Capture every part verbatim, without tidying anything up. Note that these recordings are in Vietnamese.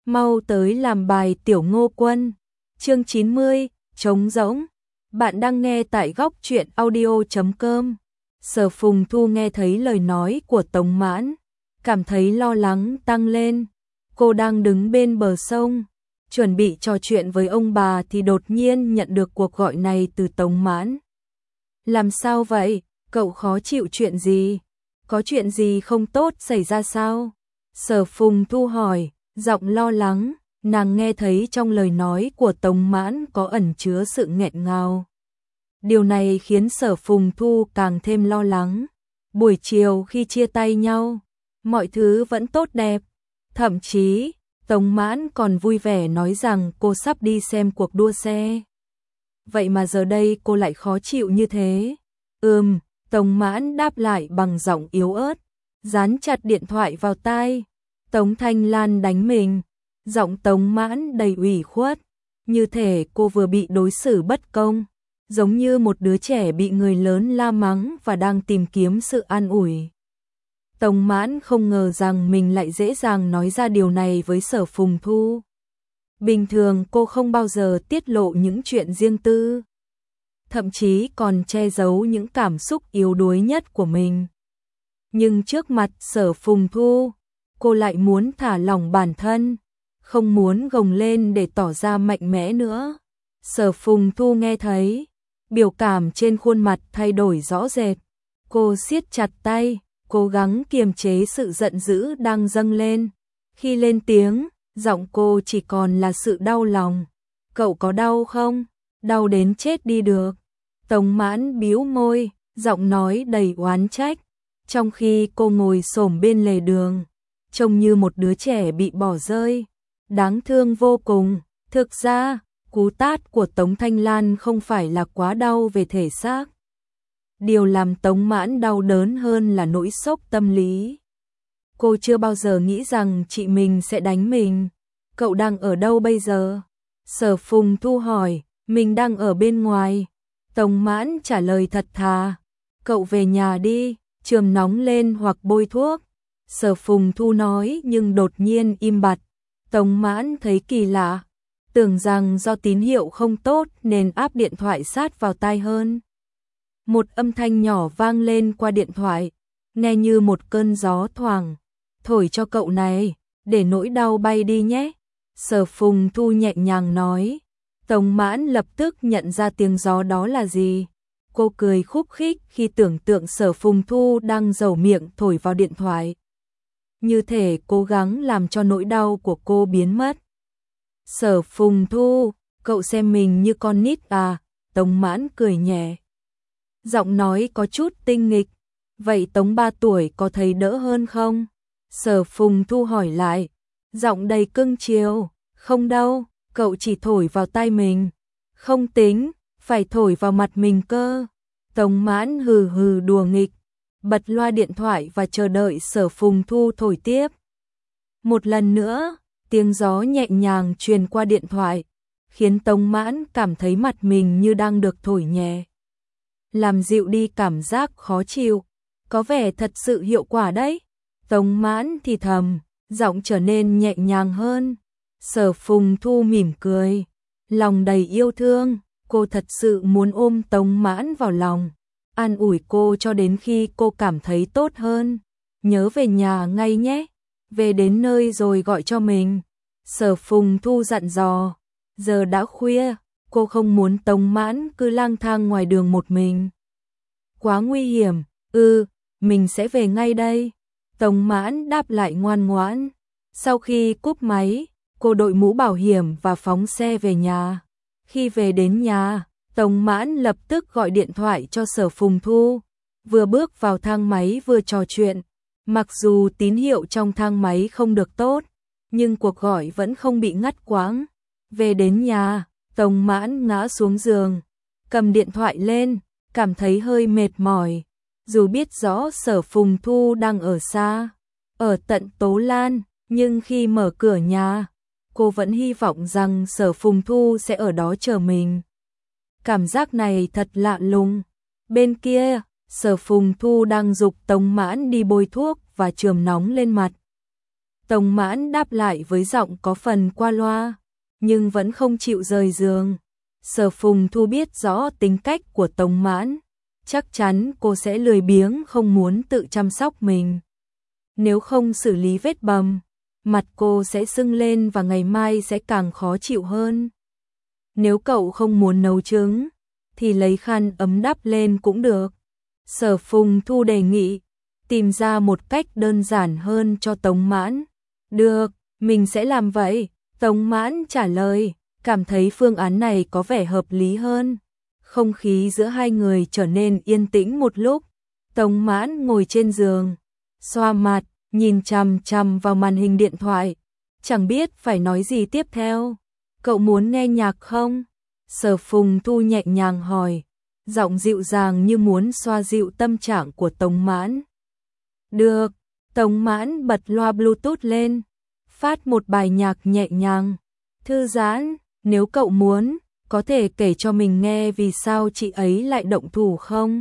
mau tới làm bài Tiểu Ngô Quân. Chương chín mươi, trống rỗng. Bạn đang nghe tại góc truyện audio chấm com. Sở Phùng Thu nghe thấy lời nói của Tống Mãn, cảm thấy lo lắng tăng lên. Cô đang đứng bên bờ sông, chuẩn bị trò chuyện với ông bà thì đột nhiên nhận được cuộc gọi này từ Tống Mãn. Làm sao vậy? Cậu khó chịu chuyện gì? Có chuyện gì không tốt xảy ra sao? Sở Phùng Thu hỏi, giọng lo lắng. Nàng nghe thấy trong lời nói của Tống Mãn có ẩn chứa sự nghẹn ngào. Điều này khiến Sở Phùng Thu càng thêm lo lắng. Buổi chiều khi chia tay nhau, mọi thứ vẫn tốt đẹp. Thậm chí, Tống Mãn còn vui vẻ nói rằng cô sắp đi xem cuộc đua xe. Vậy mà giờ đây cô lại khó chịu như thế. Ừm, Tống Mãn đáp lại bằng giọng yếu ớt, dán chặt điện thoại vào tai. Tống Thanh Lan đánh mình. Giọng Tống Mãn đầy ủy khuất, như thể cô vừa bị đối xử bất công, giống như một đứa trẻ bị người lớn la mắng và đang tìm kiếm sự an ủi. Tống Mãn không ngờ rằng mình lại dễ dàng nói ra điều này với Sở Phùng Thu. Bình thường cô không bao giờ tiết lộ những chuyện riêng tư, thậm chí còn che giấu những cảm xúc yếu đuối nhất của mình. Nhưng trước mặt Sở Phùng Thu, cô lại muốn thả lỏng bản thân, không muốn gồng lên để tỏ ra mạnh mẽ nữa. Sở Phùng Thu nghe thấy, biểu cảm trên khuôn mặt thay đổi rõ rệt. Cô siết chặt tay, cố gắng kiềm chế sự giận dữ đang dâng lên. Khi lên tiếng, giọng cô chỉ còn là sự đau lòng. Cậu có đau không? Đau đến chết đi được. Tống Mãn bĩu môi, giọng nói đầy oán trách, trong khi cô ngồi xổm bên lề đường, trông như một đứa trẻ bị bỏ rơi. Đáng thương vô cùng. Thực ra, cú tát của Tống Thanh Lan không phải là quá đau về thể xác. Điều làm Tống Mãn đau đớn hơn là nỗi sốc tâm lý. Cô chưa bao giờ nghĩ rằng chị mình sẽ đánh mình. Cậu đang ở đâu bây giờ? Sở Phùng Thu hỏi. Mình đang ở bên ngoài. Tống Mãn trả lời thật thà. Cậu về nhà đi, chườm nóng lên hoặc bôi thuốc. Sở Phùng Thu nói nhưng đột nhiên im bặt. Tống Mãn thấy kỳ lạ, tưởng rằng do tín hiệu không tốt nên áp điện thoại sát vào tai hơn. Một âm thanh nhỏ vang lên qua điện thoại, nghe như một cơn gió thoảng. Thổi cho cậu này, để nỗi đau bay đi nhé. Sở Phùng Thu nhẹ nhàng nói. Tống Mãn lập tức nhận ra tiếng gió đó là gì. Cô cười khúc khích khi tưởng tượng Sở Phùng Thu đang dầu miệng thổi vào điện thoại, như thể cố gắng làm cho nỗi đau của cô biến mất. Sở Phùng Thu, cậu xem mình như con nít à? Tống Mãn cười nhẹ, giọng nói có chút tinh nghịch. Vậy Tống ba tuổi có thấy đỡ hơn không? Sở Phùng Thu hỏi lại, giọng đầy cưng chiều. Không đâu, cậu chỉ thổi vào tai mình. Không tính, phải thổi vào mặt mình cơ. Tống Mãn hừ hừ đùa nghịch, bật loa điện thoại và chờ đợi Sở Phùng Thu thổi tiếp. Một lần nữa, tiếng gió nhẹ nhàng truyền qua điện thoại, khiến Tống Mãn cảm thấy mặt mình như đang được thổi nhẹ, làm dịu đi cảm giác khó chịu. Có vẻ thật sự hiệu quả đấy. Tống Mãn thì thầm, giọng trở nên nhẹ nhàng hơn. Sở Phùng Thu mỉm cười, lòng đầy yêu thương. Cô thật sự muốn ôm Tống Mãn vào lòng, an ủi cô cho đến khi cô cảm thấy tốt hơn. Nhớ về nhà ngay nhé, về đến nơi rồi gọi cho mình. Sở Phùng Thu dặn dò. Giờ đã khuya, cô không muốn Tống Mãn cứ lang thang ngoài đường một mình. Quá nguy hiểm. Ừ, mình sẽ về ngay đây. Tống Mãn đáp lại ngoan ngoãn. Sau khi cúp máy, cô đội mũ bảo hiểm và phóng xe về nhà. Khi về đến nhà, Tống Mãn lập tức gọi điện thoại cho Sở Phùng Thu. Vừa bước vào thang máy vừa trò chuyện. Mặc dù tín hiệu trong thang máy không được tốt, nhưng cuộc gọi vẫn không bị ngắt quãng. Về đến nhà, Tống Mãn ngã xuống giường, cầm điện thoại lên, cảm thấy hơi mệt mỏi. Dù biết rõ Sở Phùng Thu đang ở xa, ở tận Tố Lan, nhưng khi mở cửa nhà, cô vẫn hy vọng rằng Sở Phùng Thu sẽ ở đó chờ mình. Cảm giác này thật lạ lùng. Bên kia, Sở Phùng Thu đang giục Tống Mãn đi bôi thuốc và chườm nóng lên mặt. Tống Mãn đáp lại với giọng có phần qua loa, nhưng vẫn không chịu rời giường. Sở Phùng Thu biết rõ tính cách của Tống Mãn, chắc chắn cô sẽ lười biếng không muốn tự chăm sóc mình. Nếu không xử lý vết bầm, mặt cô sẽ sưng lên và ngày mai sẽ càng khó chịu hơn. Nếu cậu không muốn nấu trứng, thì lấy khăn ấm đắp lên cũng được. Sở Phùng Thu đề nghị, tìm ra một cách đơn giản hơn cho Tống Mãn. Được, mình sẽ làm vậy, Tống Mãn trả lời, cảm thấy phương án này có vẻ hợp lý hơn. Không khí giữa hai người trở nên yên tĩnh một lúc. Tống Mãn ngồi trên giường, xoa mặt, nhìn chằm chằm vào màn hình điện thoại, chẳng biết phải nói gì tiếp theo. Cậu muốn nghe nhạc không? Sở Phùng Thu nhẹ nhàng hỏi, giọng dịu dàng như muốn xoa dịu tâm trạng của Tống Mãn. Được, Tống Mãn bật loa Bluetooth lên, phát một bài nhạc nhẹ nhàng, thư giãn. Nếu cậu muốn, có thể kể cho mình nghe vì sao chị ấy lại động thủ không?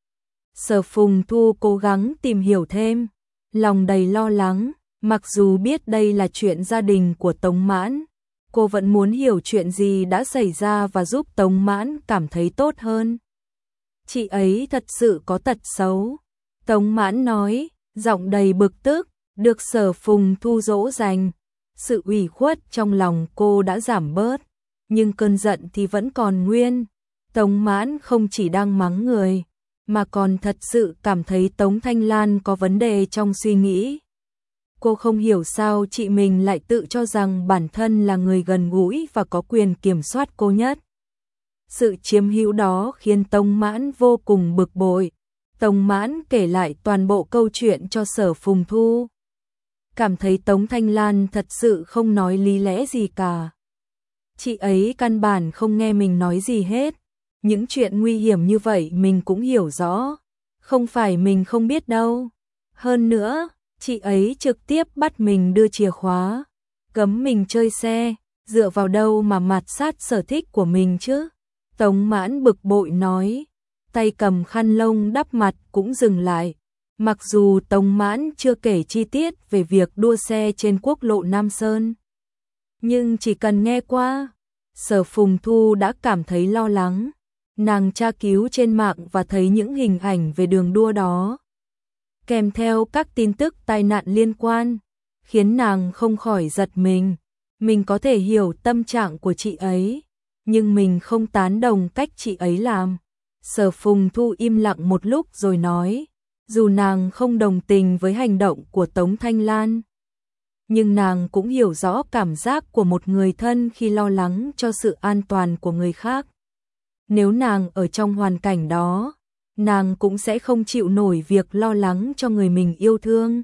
Sở Phùng Thu cố gắng tìm hiểu thêm, lòng đầy lo lắng, mặc dù biết đây là chuyện gia đình của Tống Mãn, cô vẫn muốn hiểu chuyện gì đã xảy ra và giúp Tống Mãn cảm thấy tốt hơn. Chị ấy thật sự có tật xấu, Tống Mãn nói, giọng đầy bực tức, được Sở Phùng Thu dỗ dành. Sự ủy khuất trong lòng cô đã giảm bớt, nhưng cơn giận thì vẫn còn nguyên. Tống Mãn không chỉ đang mắng người, mà còn thật sự cảm thấy Tống Thanh Lan có vấn đề trong suy nghĩ. Cô không hiểu sao chị mình lại tự cho rằng bản thân là người gần gũi và có quyền kiểm soát cô nhất. Sự chiếm hữu đó khiến Tống Mãn vô cùng bực bội. Tống Mãn kể lại toàn bộ câu chuyện cho Sở Phùng Thu. Cảm thấy Tống Thanh Lan thật sự không nói lý lẽ gì cả. Chị ấy căn bản không nghe mình nói gì hết. Những chuyện nguy hiểm như vậy mình cũng hiểu rõ. Không phải mình không biết đâu. Hơn nữa, chị ấy trực tiếp bắt mình đưa chìa khóa, cấm mình chơi xe, dựa vào đâu mà mạt sát sở thích của mình chứ? Tống Mãn bực bội nói, tay cầm khăn lông đắp mặt cũng dừng lại. Mặc dù Tống Mãn chưa kể chi tiết về việc đua xe trên quốc lộ Nam Sơn, nhưng chỉ cần nghe qua, Sở Phùng Thu đã cảm thấy lo lắng. Nàng tra cứu trên mạng và thấy những hình ảnh về đường đua đó, kèm theo các tin tức tai nạn liên quan, khiến nàng không khỏi giật mình. Mình có thể hiểu tâm trạng của chị ấy, nhưng mình không tán đồng cách chị ấy làm. Sở Phùng Thu im lặng một lúc rồi nói, dù nàng không đồng tình với hành động của Tống Thanh Lan, nhưng nàng cũng hiểu rõ cảm giác của một người thân khi lo lắng cho sự an toàn của người khác. Nếu nàng ở trong hoàn cảnh đó, nàng cũng sẽ không chịu nổi việc lo lắng cho người mình yêu thương.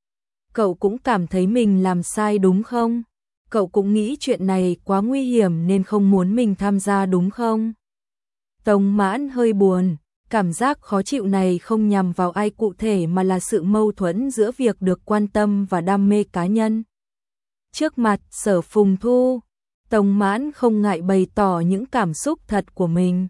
Cậu cũng cảm thấy mình làm sai đúng không? Cậu cũng nghĩ chuyện này quá nguy hiểm nên không muốn mình tham gia đúng không? Tống Mãn hơi buồn, cảm giác khó chịu này không nhằm vào ai cụ thể mà là sự mâu thuẫn giữa việc được quan tâm và đam mê cá nhân. Trước mặt Sở Phùng Thu, Tống Mãn không ngại bày tỏ những cảm xúc thật của mình.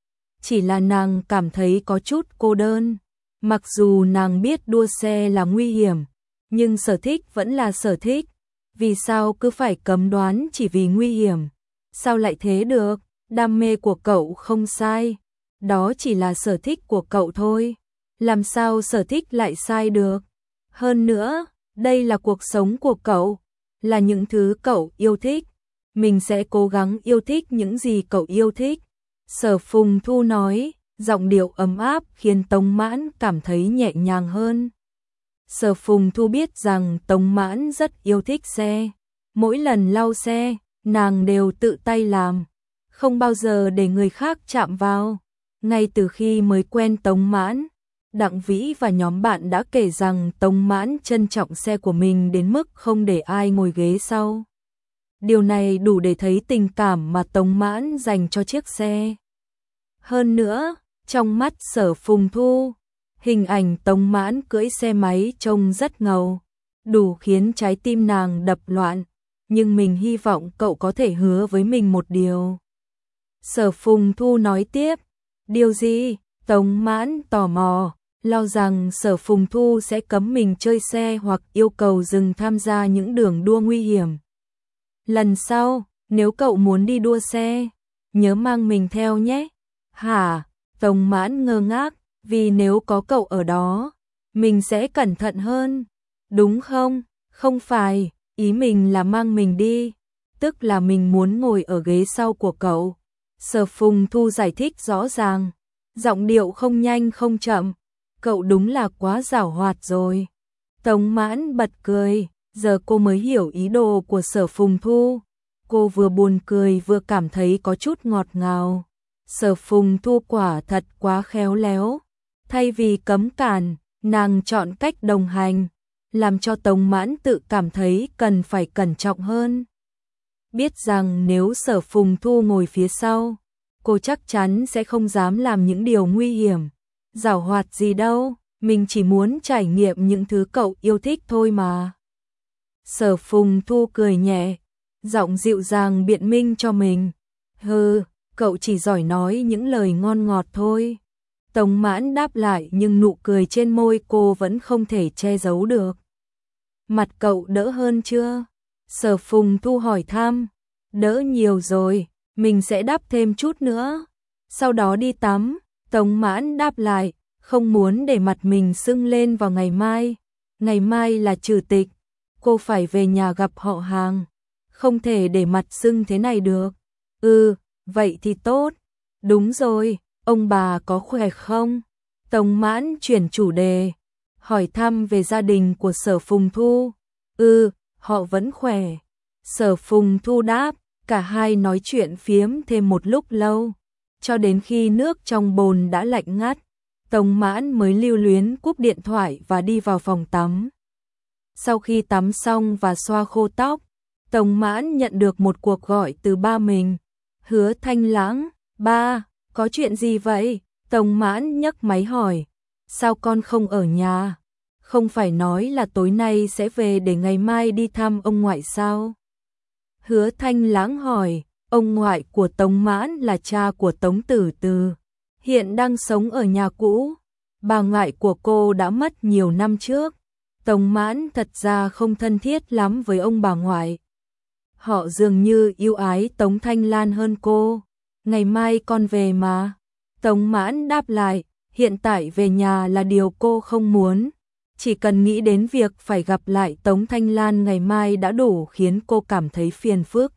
Chỉ là nàng cảm thấy có chút cô đơn. Mặc dù nàng biết đua xe là nguy hiểm, nhưng sở thích vẫn là sở thích. Vì sao cứ phải cấm đoán chỉ vì nguy hiểm? Sao lại thế được? Đam mê của cậu không sai, đó chỉ là sở thích của cậu thôi. Làm sao sở thích lại sai được? Hơn nữa, đây là cuộc sống của cậu, là những thứ cậu yêu thích. Mình sẽ cố gắng yêu thích những gì cậu yêu thích. Sở Phùng Thu nói, giọng điệu ấm áp khiến Tống Mãn cảm thấy nhẹ nhàng hơn. Sở Phùng Thu biết rằng Tống Mãn rất yêu thích xe. Mỗi lần lau xe, nàng đều tự tay làm, không bao giờ để người khác chạm vào. Ngay từ khi mới quen Tống Mãn, Đặng Vĩ và nhóm bạn đã kể rằng Tống Mãn trân trọng xe của mình đến mức không để ai ngồi ghế sau. Điều này đủ để thấy tình cảm mà Tống Mãn dành cho chiếc xe. Hơn nữa, trong mắt Sở Phùng Thu, hình ảnh Tống Mãn cưỡi xe máy trông rất ngầu, đủ khiến trái tim nàng đập loạn. Nhưng mình hy vọng cậu có thể hứa với mình một điều. Sở Phùng Thu nói tiếp, điều gì? Tống Mãn tò mò, lo rằng Sở Phùng Thu sẽ cấm mình chơi xe hoặc yêu cầu dừng tham gia những đường đua nguy hiểm. Lần sau, nếu cậu muốn đi đua xe, nhớ mang mình theo nhé. Hả? Tống Mãn ngơ ngác, vì nếu có cậu ở đó, mình sẽ cẩn thận hơn. Đúng không? Không phải, ý mình là mang mình đi, tức là mình muốn ngồi ở ghế sau của cậu. Sở Phùng Thu giải thích rõ ràng, giọng điệu không nhanh không chậm. Cậu đúng là quá giảo hoạt rồi. Tống Mãn bật cười, giờ cô mới hiểu ý đồ của Sở Phùng Thu. Cô vừa buồn cười vừa cảm thấy có chút ngọt ngào. Sở Phùng Thu quả thật quá khéo léo. Thay vì cấm cản, nàng chọn cách đồng hành, làm cho Tống Mãn tự cảm thấy cần phải cẩn trọng hơn. Biết rằng nếu Sở Phùng Thu ngồi phía sau, cô chắc chắn sẽ không dám làm những điều nguy hiểm. Giảo hoạt gì đâu, mình chỉ muốn trải nghiệm những thứ cậu yêu thích thôi mà. Sở Phùng Thu cười nhẹ, giọng dịu dàng biện minh cho mình. Hừ, cậu chỉ giỏi nói những lời ngon ngọt thôi. Tống Mãn đáp lại nhưng nụ cười trên môi cô vẫn không thể che giấu được. Mặt cậu đỡ hơn chưa? Sở Phùng Thu hỏi thăm. Đỡ nhiều rồi, mình sẽ đắp thêm chút nữa. Sau đó đi tắm. Tống Mãn đáp lại, không muốn để mặt mình sưng lên vào ngày mai. Ngày mai là trừ tịch, cô phải về nhà gặp họ hàng. Không thể để mặt sưng thế này được. Ừ, vậy thì tốt. Đúng rồi, ông bà có khỏe không? Tống Mãn chuyển chủ đề, hỏi thăm về gia đình của Sở Phùng Thu. Ừ, họ vẫn khỏe. Sở Phùng Thu đáp, cả hai nói chuyện phiếm thêm một lúc lâu. Cho đến khi nước trong bồn đã lạnh ngắt, Tống Mãn mới lưu luyến cúp điện thoại và đi vào phòng tắm. Sau khi tắm xong và xoa khô tóc, Tống Mãn nhận được một cuộc gọi từ ba mình. Hứa Thanh Lãng, ba, có chuyện gì vậy? Tống Mãn nhấc máy hỏi, sao con không ở nhà? Không phải nói là tối nay sẽ về để ngày mai đi thăm ông ngoại sao? Hứa Thanh Lãng hỏi, ông ngoại của Tống Mãn là cha của Tống Tử Từ, hiện đang sống ở nhà cũ. Bà ngoại của cô đã mất nhiều năm trước. Tống Mãn thật ra không thân thiết lắm với ông bà ngoại. Họ dường như yêu ái Tống Thanh Lan hơn cô. Ngày mai con về mà. Tống Mãn đáp lại, hiện tại về nhà là điều cô không muốn. Chỉ cần nghĩ đến việc phải gặp lại Tống Thanh Lan ngày mai đã đủ khiến cô cảm thấy phiền phức.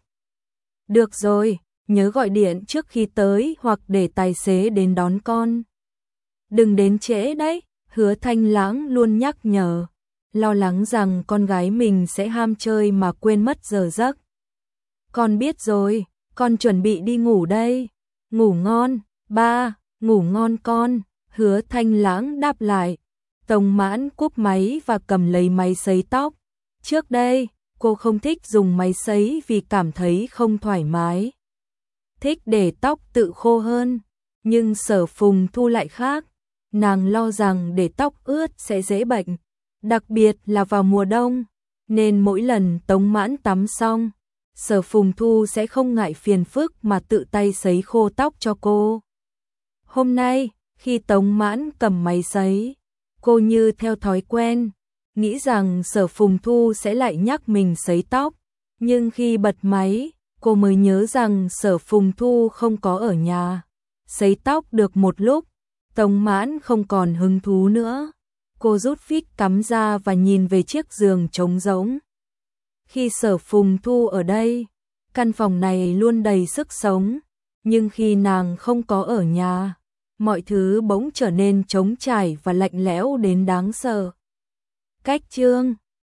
Được rồi, nhớ gọi điện trước khi tới hoặc để tài xế đến đón con. Đừng đến trễ đấy, Hứa Thanh Lãng luôn nhắc nhở, lo lắng rằng con gái mình sẽ ham chơi mà quên mất giờ giấc. Con biết rồi, con chuẩn bị đi ngủ đây. Ngủ ngon, ba, ngủ ngon con, Hứa Thanh Lãng đáp lại. Tống Mãn cúp máy và cầm lấy máy sấy tóc. Trước đây, cô không thích dùng máy sấy vì cảm thấy không thoải mái. Thích để tóc tự khô hơn, nhưng Sở Phùng Thu lại khác. Nàng lo rằng để tóc ướt sẽ dễ bệnh, đặc biệt là vào mùa đông, nên mỗi lần Tống Mãn tắm xong, Sở Phùng Thu sẽ không ngại phiền phức mà tự tay sấy khô tóc cho cô. Hôm nay, khi Tống Mãn cầm máy sấy, cô như theo thói quen, nghĩ rằng Sở Phùng Thu sẽ lại nhắc mình sấy tóc, nhưng khi bật máy, cô mới nhớ rằng Sở Phùng Thu không có ở nhà. Sấy tóc được một lúc, Tống Mãn không còn hứng thú nữa. Cô rút phích cắm ra và nhìn về chiếc giường trống rỗng. Khi Sở Phùng Thu ở đây, căn phòng này luôn đầy sức sống, nhưng khi nàng không có ở nhà, mọi thứ bỗng trở nên trống trải và lạnh lẽo đến đáng sợ. Cách chương